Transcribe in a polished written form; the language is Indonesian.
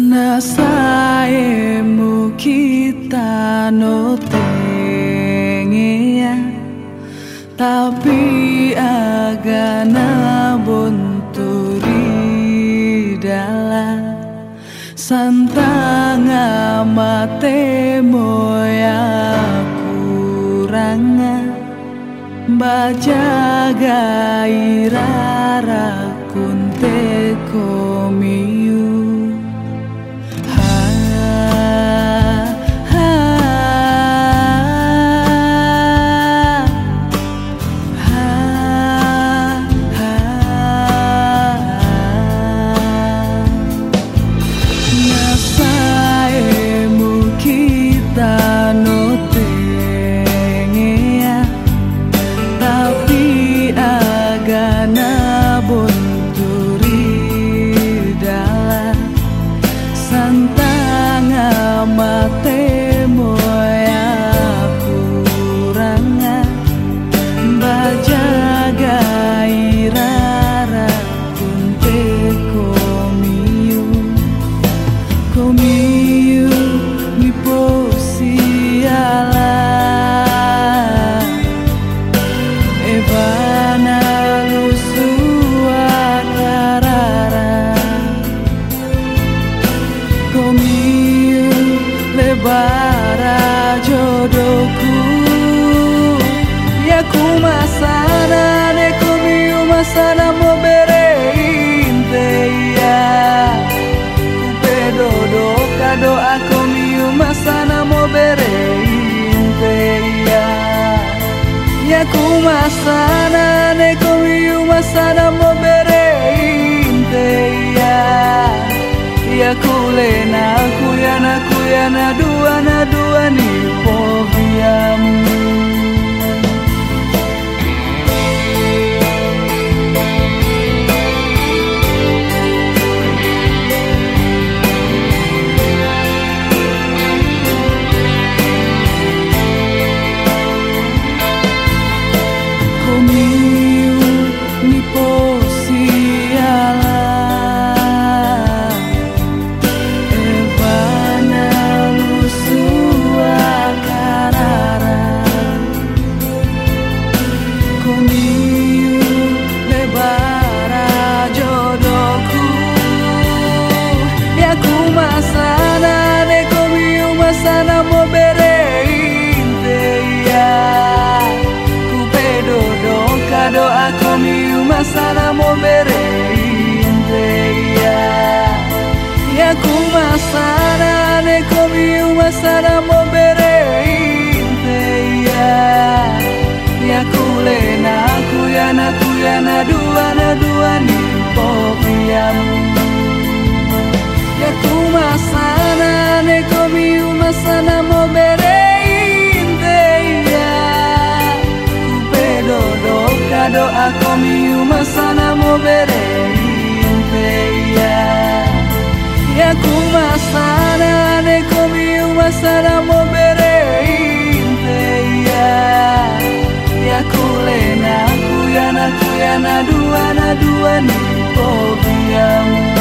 Nasaemu kita no tengea, tapi agana bonturi dala santanga mate moya kuranga bajaga irara kunte komiu. Mate moya kuranga bajaga irara kunte komiu mi posiala evana lusua karara lebara jodohku ya kumasana ne komiu masana mo bereinte ya kupedodo kado akomiu masana mo bereinte ya kumasana ne komiu masana mo bereinte ya kulena kuyana dua ni poviamu. Komiu ni posiala sana mo bereinte ya kupedodo kado akomiu masana mo bereinte ya kumasana ne komiu masana mo bereinte ya kulena kuyana dua ni poviamu ya kumasana ne komiu masana mo bereinte kupedodo kado akomiu masana mo bereinte ya kumasana ne komiu masana mo bereinte ya kulena kuyana dua ni poviamu.